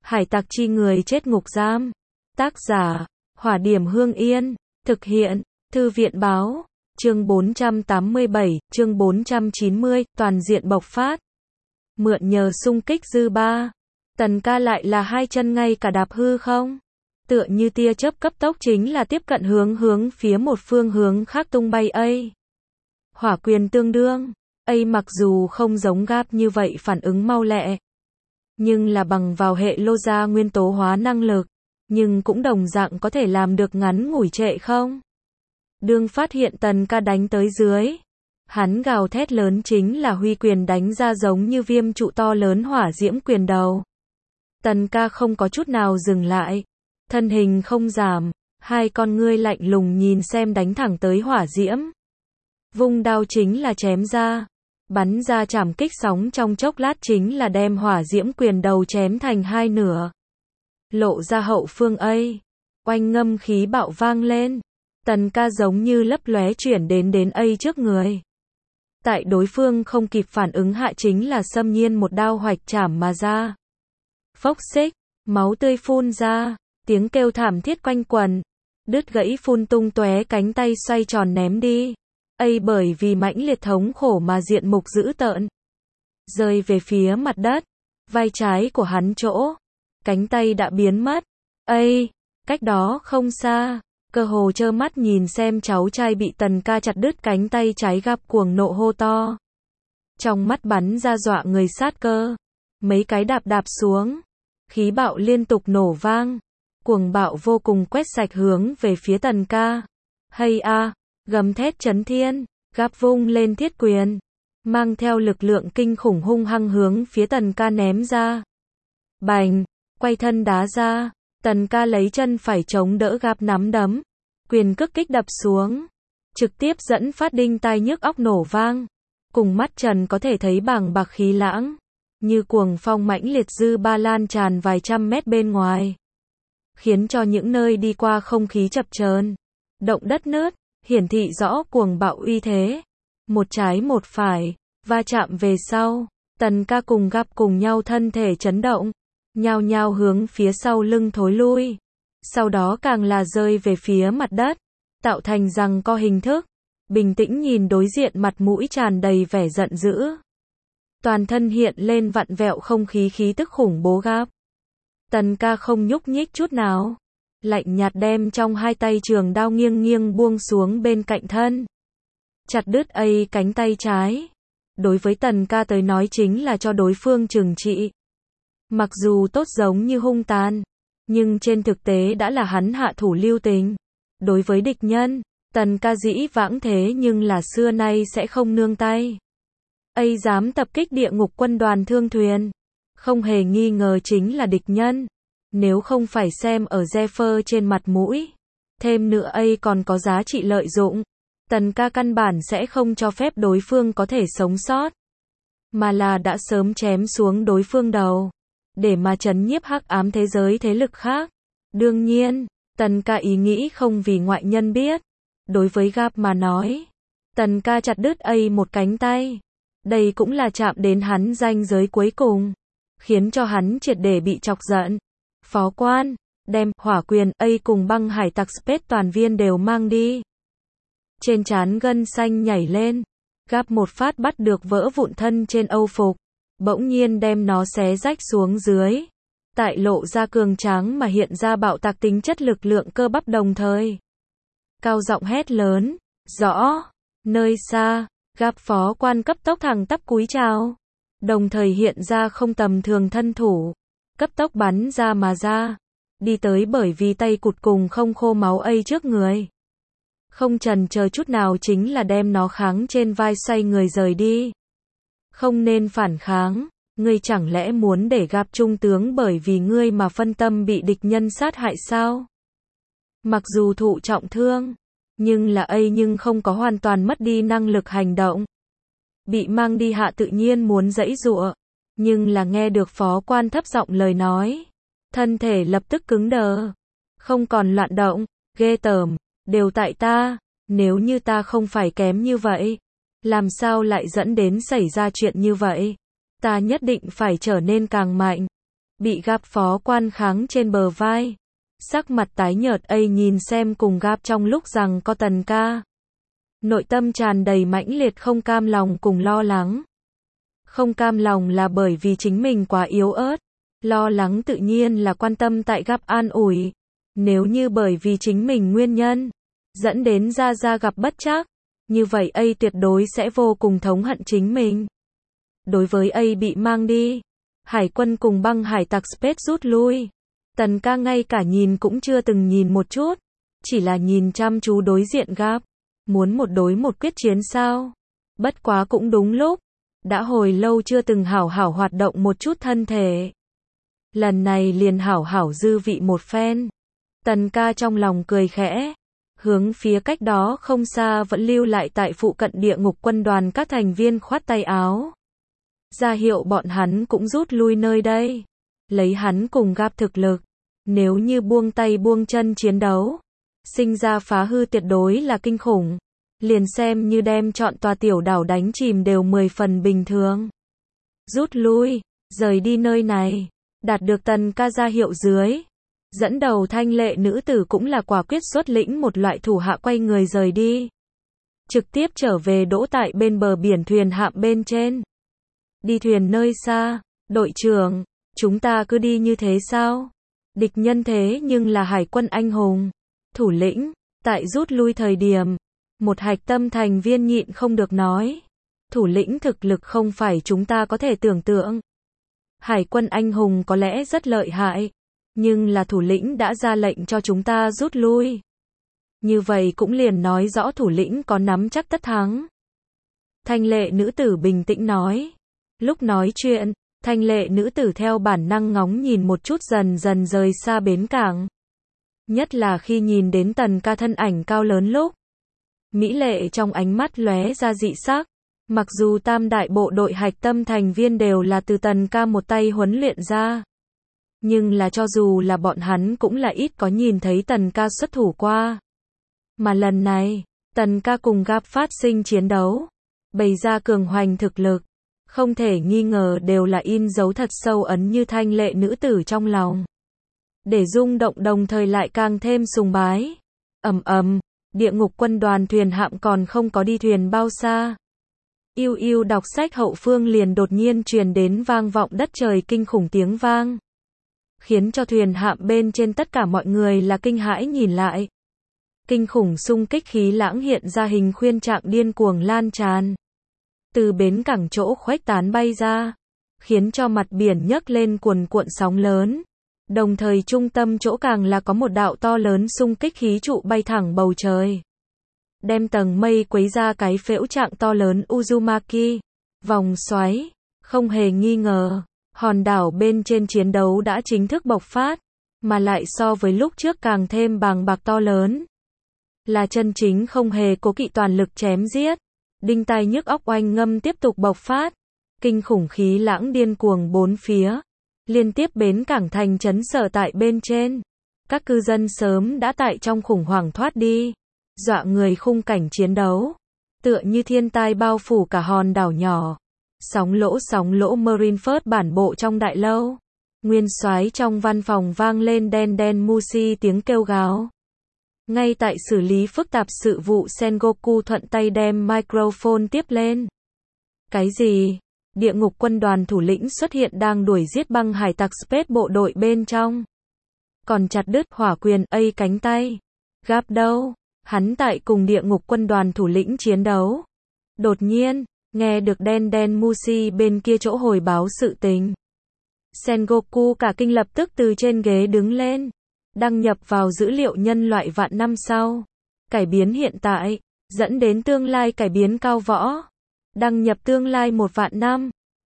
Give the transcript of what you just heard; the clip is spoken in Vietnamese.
Hải tặc chi người chết ngục giam. Tác giả, Hỏa Điểm Hương Yên. Thực hiện, Thư viện báo. Chương 487, chương 490, toàn diện bộc phát. Mượn nhờ xung kích dư ba. Tần ca lại là hai chân ngay cả đạp hư không? Tựa như tia chớp cấp tốc chính là tiếp cận hướng phía một phương hướng khác tung bay A. Hỏa quyền tương đương. A mặc dù không giống Gap như vậy phản ứng mau lẹ, nhưng là bằng vào hệ lô gia nguyên tố hóa năng lực, nhưng cũng đồng dạng có thể làm được ngắn ngủi trệ không. Đương phát hiện tần ca đánh tới dưới, hắn gào thét lớn chính là huy quyền đánh ra giống như viêm trụ to lớn hỏa diễm quyền đầu. Tần ca không có chút nào dừng lại, thân hình không giảm, hai con ngươi lạnh lùng nhìn xem đánh thẳng tới hỏa diễm. Vung đao chính là chém ra, bắn ra chảm kích sóng trong chốc lát chính là đem hỏa diễm quyền đầu chém thành hai nửa. Lộ ra hậu phương A, oanh ngâm khí bạo vang lên. Tần ca giống như lấp lóe chuyển đến A trước người. Tại đối phương không kịp phản ứng hạ chính là xâm nhiên một đao hoạch chảm mà ra. Phốc xích, máu tươi phun ra, tiếng kêu thảm thiết quanh quần, đứt gãy phun tung tóe cánh tay xoay tròn ném đi. A bởi vì mãnh liệt thống khổ mà diện mục dữ tợn, rơi về phía mặt đất, vai trái của hắn chỗ, cánh tay đã biến mất. A, cách đó không xa, cơ hồ trơ mắt nhìn xem cháu trai bị tần ca chặt đứt cánh tay trái Gap cuồng nộ hô to. Trong mắt bắn ra dọa người sát cơ, mấy cái đạp xuống, khí bạo liên tục nổ vang, cuồng bạo vô cùng quét sạch hướng về phía tần ca. Hay a, gầm thét chấn thiên, Gap vung lên thiết quyền, mang theo lực lượng kinh khủng hung hăng hướng phía tần ca ném ra. Bành, quay thân đá ra, tần ca lấy chân phải chống đỡ Gap nắm đấm, quyền cước kích đập xuống, trực tiếp dẫn phát đinh tai nhức óc nổ vang, cùng mắt trần có thể thấy bàng bạc khí lãng, như cuồng phong mãnh liệt dư ba lan tràn vài trăm mét bên ngoài, khiến cho những nơi đi qua không khí chập chờn, động đất nứt, hiển thị rõ cuồng bạo uy thế. Một trái một phải, va chạm về sau, tần ca cùng Gap cùng nhau thân thể chấn động, nhao nhao hướng phía sau lưng thối lui, sau đó càng là rơi về phía mặt đất, tạo thành giằng co hình thức, bình tĩnh nhìn đối diện mặt mũi tràn đầy vẻ giận dữ. Toàn thân hiện lên vặn vẹo không khí khí tức khủng bố Gap. Tần ca không nhúc nhích chút nào, lạnh nhạt đem trong hai tay trường đao nghiêng buông xuống bên cạnh thân, chặt đứt A cánh tay trái. Đối với tần ca tới nói chính là cho đối phương trừng trị. Mặc dù tốt giống như hung tàn, nhưng trên thực tế đã là hắn hạ thủ lưu tình. Đối với địch nhân, tần ca dĩ vãng thế nhưng là xưa nay sẽ không nương tay. A dám tập kích địa ngục quân đoàn thương thuyền, không hề nghi ngờ chính là địch nhân. Nếu không phải xem ở Zephyr trên mặt mũi, thêm nữa A còn có giá trị lợi dụng, tần ca căn bản sẽ không cho phép đối phương có thể sống sót, mà là đã sớm chém xuống đối phương đầu, để mà trấn nhiếp hắc ám thế giới thế lực khác. Đương nhiên, tần ca ý nghĩ không vì ngoại nhân biết. Đối với Gap mà nói, tần ca chặt đứt A một cánh tay, đây cũng là chạm đến hắn ranh giới cuối cùng, khiến cho hắn triệt để bị chọc giận. Phó quan, đem hỏa quyền A cùng băng hải tặc Space toàn viên đều mang đi. Trên trán gân xanh nhảy lên, Gap một phát bắt được vỡ vụn thân trên âu phục, bỗng nhiên đem nó xé rách xuống dưới, tại lộ ra cường tráng mà hiện ra bạo tạc tính chất lực lượng cơ bắp đồng thời. Cao giọng hét lớn, rõ, nơi xa, Gap phó quan cấp tốc thẳng tắp cúi chào, đồng thời hiện ra không tầm thường thân thủ, cấp tốc bắn ra mà ra, đi tới bởi vì tay cụt cùng không khô máu A trước người. Không chần chờ chút nào chính là đem nó kháng trên vai xoay người rời đi. Không nên phản kháng, ngươi chẳng lẽ muốn để Gap trung tướng bởi vì ngươi mà phân tâm bị địch nhân sát hại sao? Mặc dù thụ trọng thương, nhưng là A nhưng không có hoàn toàn mất đi năng lực hành động. Bị mang đi hạ tự nhiên muốn giãy giụa, nhưng là nghe được phó quan thấp giọng lời nói, thân thể lập tức cứng đờ, không còn loạn động. Ghê tởm, đều tại ta, nếu như ta không phải kém như vậy, làm sao lại dẫn đến xảy ra chuyện như vậy? Ta nhất định phải trở nên càng mạnh. bị Gap phó quan kháng trên bờ vai. Sắc mặt tái nhợt ấy nhìn xem cùng Gap trong lúc rằng có Tần ca. Nội tâm tràn đầy mãnh liệt không cam lòng cùng lo lắng. Không cam lòng là bởi vì chính mình quá yếu ớt. Lo lắng tự nhiên là quan tâm tại Gap an ủi. Nếu như bởi vì chính mình nguyên nhân, dẫn đến Ra gặp bất trắc, như vậy A tuyệt đối sẽ vô cùng thống hận chính mình. Đối với A bị mang đi, hải quân cùng băng hải tặc Space rút lui. Tần ca ngay cả nhìn cũng chưa từng nhìn một chút, chỉ là nhìn chăm chú đối diện Gap. Muốn một đối một quyết chiến sao? Bất quá cũng đúng lúc, đã hồi lâu chưa từng hảo hảo hoạt động một chút thân thể. Lần này liền hảo hảo dư vị một phen. Tần ca trong lòng cười khẽ, hướng phía cách đó không xa vẫn lưu lại tại phụ cận địa ngục quân đoàn các thành viên khoát tay áo. Ra hiệu bọn hắn cũng rút lui nơi đây. Lấy hắn cùng Gap thực lực, nếu như buông tay buông chân chiến đấu, sinh ra phá hư tuyệt đối là kinh khủng. Liền xem như đem chọn tòa tiểu đảo đánh chìm đều 10 phần bình thường. Rút lui, rời đi nơi này, đạt được Tần ca ra hiệu dưới. Dẫn đầu thanh lệ nữ tử cũng là quả quyết xuất lĩnh một loại thủ hạ quay người rời đi. Trực tiếp trở về đỗ tại bên bờ biển thuyền hạm bên trên. Đi thuyền nơi xa, đội trưởng, chúng ta cứ đi như thế sao? Địch nhân thế nhưng là hải quân anh hùng. Thủ lĩnh, tại rút lui thời điểm, một hạch tâm thành viên nhịn không được nói. Thủ lĩnh thực lực không phải chúng ta có thể tưởng tượng. Hải quân anh hùng có lẽ rất lợi hại, nhưng là thủ lĩnh đã ra lệnh cho chúng ta rút lui. Như vậy cũng liền nói rõ thủ lĩnh có nắm chắc tất thắng. Thanh lệ nữ tử bình tĩnh nói. Lúc nói chuyện, thanh lệ nữ tử theo bản năng ngóng nhìn một chút dần dần rời xa bến cảng. Nhất là khi nhìn đến Tần ca thân ảnh cao lớn lúc. Mỹ lệ trong ánh mắt lóe ra dị sắc. Mặc dù tam đại bộ đội hạch tâm thành viên đều là từ Tần ca một tay huấn luyện ra. Nhưng là cho dù là bọn hắn cũng là ít có nhìn thấy Tần ca xuất thủ qua. Mà lần này, Tần ca cùng Gap phát sinh chiến đấu. Bày ra cường hoành thực lực. Không thể nghi ngờ đều là in dấu thật sâu ấn như thanh lệ nữ tử trong lòng. Để rung động đồng thời lại càng thêm sùng bái. Ầm ầm, địa ngục quân đoàn thuyền hạm còn không có đi thuyền bao xa. Yêu yêu đọc sách hậu phương liền đột nhiên truyền đến vang vọng đất trời kinh khủng tiếng vang. Khiến cho thuyền hạm bên trên tất cả mọi người là kinh hãi nhìn lại. Kinh khủng xung kích khí lãng hiện ra hình khuyên trạng điên cuồng lan tràn. Từ bến cảng chỗ khuếch tán bay ra. Khiến cho mặt biển nhấc lên cuồn cuộn sóng lớn. Đồng thời trung tâm chỗ càng là có một đạo to lớn xung kích khí trụ bay thẳng bầu trời. Đem tầng mây quấy ra cái phễu trạng to lớn Uzumaki. Vòng xoáy. Không hề nghi ngờ. Hòn đảo bên trên chiến đấu đã chính thức bộc phát. Mà lại so với lúc trước càng thêm bàng bạc to lớn. Là chân chính không hề cố kỵ toàn lực chém giết. Đinh tai nhức óc oanh ngâm tiếp tục bộc phát. Kinh khủng khí lãng điên cuồng bốn phía. Liên tiếp bến cảng thành trấn sở tại bên trên. Các cư dân sớm đã tại trong khủng hoảng thoát đi. Dọa người khung cảnh chiến đấu. Tựa như thiên tai bao phủ cả hòn đảo nhỏ. Sóng lỗ Marineford bản bộ trong đại lâu. Nguyên soái trong văn phòng vang lên đen đen Mushi tiếng kêu gào. Ngay tại xử lý phức tạp sự vụ Sengoku thuận tay đem microphone tiếp lên. Cái gì? Địa ngục quân đoàn thủ lĩnh xuất hiện đang đuổi giết băng hải tặc Space bộ đội bên trong. Còn chặt đứt hỏa quyền A cánh tay. Gap đâu? Hắn tại cùng địa ngục quân đoàn thủ lĩnh chiến đấu. Đột nhiên, nghe được đen đen Mushi bên kia chỗ hồi báo sự tình. Sengoku cả kinh lập tức từ trên ghế đứng lên. Đăng nhập vào dữ liệu nhân loại vạn năm sau. Cải biến hiện tại, dẫn đến tương lai cải biến cao võ. Đăng nhập tương lai 1 vạn năm.